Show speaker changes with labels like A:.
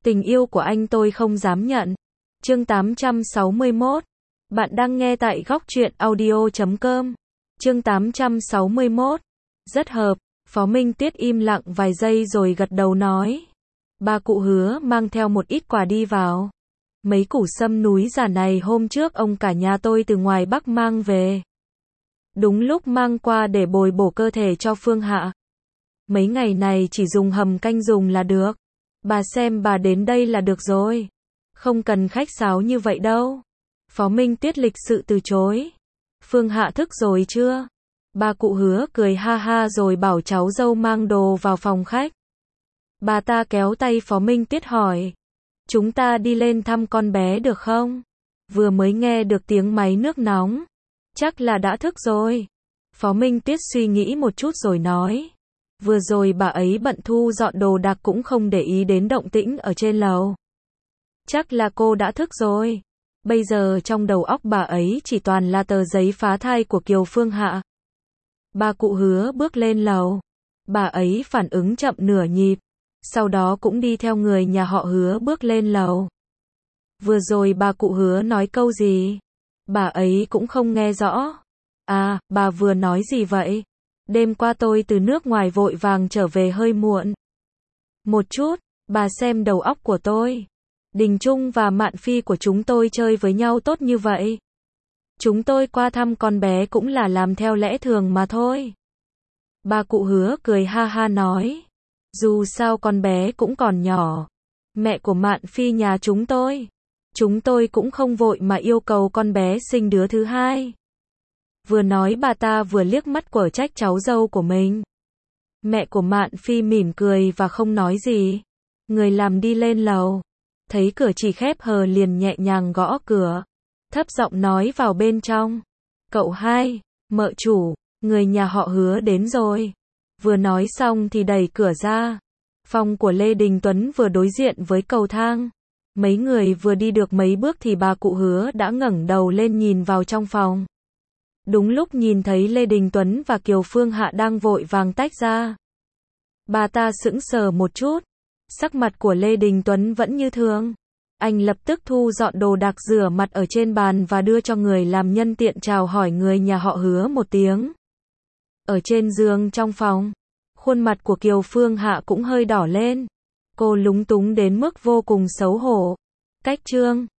A: Tình yêu của anh tôi không dám nhận. Chương 861. Bạn đang nghe tại góc truyện audio.com. Chương 861. Rất hợp. Phó Minh Tuyết im lặng vài giây rồi gật đầu nói. Ba cụ Hứa mang theo một ít quà đi vào. Mấy củ sâm núi giả này hôm trước ông cả nhà tôi từ ngoài Bắc mang về. Đúng lúc mang qua để bồi bổ cơ thể cho Phương Hạ. Mấy ngày này chỉ dùng hầm canh dùng là được. Bà xem bà đến đây là được rồi. Không cần khách sáo như vậy đâu. Phó Minh Tuyết lịch sự từ chối. Phương Hạ thức rồi chưa? Ba cụ Hứa cười ha ha rồi bảo cháu dâu mang đồ vào phòng khách. Bà ta kéo tay Phó Minh Tuyết hỏi. Chúng ta đi lên thăm con bé được không? Vừa mới nghe được tiếng máy nước nóng. Chắc là đã thức rồi. Phó Minh Tuyết suy nghĩ một chút rồi nói. Vừa rồi bà ấy bận thu dọn đồ đạc cũng không để ý đến động tĩnh ở trên lầu. Chắc là cô đã thức rồi. Bây giờ trong đầu óc bà ấy chỉ toàn là tờ giấy phá thai của Kiều Phương Hạ. Ba cụ Hứa bước lên lầu. Bà ấy phản ứng chậm nửa nhịp. Sau đó cũng đi theo người nhà họ Hứa bước lên lầu. Vừa rồi ba cụ Hứa nói câu gì? Bà ấy cũng không nghe rõ. À, bà vừa nói gì vậy? Đêm qua tôi từ nước ngoài vội vàng trở về hơi muộn. Một chút, bà xem đầu óc của tôi. Đình Trung và Mạn Phi của chúng tôi chơi với nhau tốt như vậy. Chúng tôi qua thăm con bé cũng là làm theo lẽ thường mà thôi. Ba cụ Hứa cười ha ha nói. Dù sao con bé cũng còn nhỏ. Mẹ của Mạn Phi nhà chúng tôi cũng không vội mà yêu cầu con bé sinh đứa thứ hai. Vừa nói bà ta vừa liếc mắt quở trách cháu dâu của mình. Mẹ của Mạn Phi mỉm cười và không nói gì. Người làm đi lên lầu. Thấy cửa chỉ khép hờ liền nhẹ nhàng gõ cửa. Thấp giọng nói vào bên trong. Cậu hai, mợ chủ, người nhà họ Hứa đến rồi. Vừa nói xong thì đẩy cửa ra. Phòng của Lê Đình Tuấn vừa đối diện với cầu thang. Mấy người vừa đi được mấy bước thì bà cụ Hứa đã ngẩng đầu lên nhìn vào trong phòng. Đúng lúc nhìn thấy Lê Đình Tuấn và Kiều Phương Hạ đang vội vàng tách ra. Bà ta sững sờ một chút. Sắc mặt của Lê Đình Tuấn vẫn như thường. Anh lập tức thu dọn đồ đạc rửa mặt ở trên bàn và đưa cho người làm nhân tiện chào hỏi người nhà họ Hứa một tiếng. Ở trên giường trong phòng, khuôn mặt của Kiều Phương Hạ cũng hơi đỏ lên. Cô lúng túng đến mức vô cùng xấu hổ. Cách chương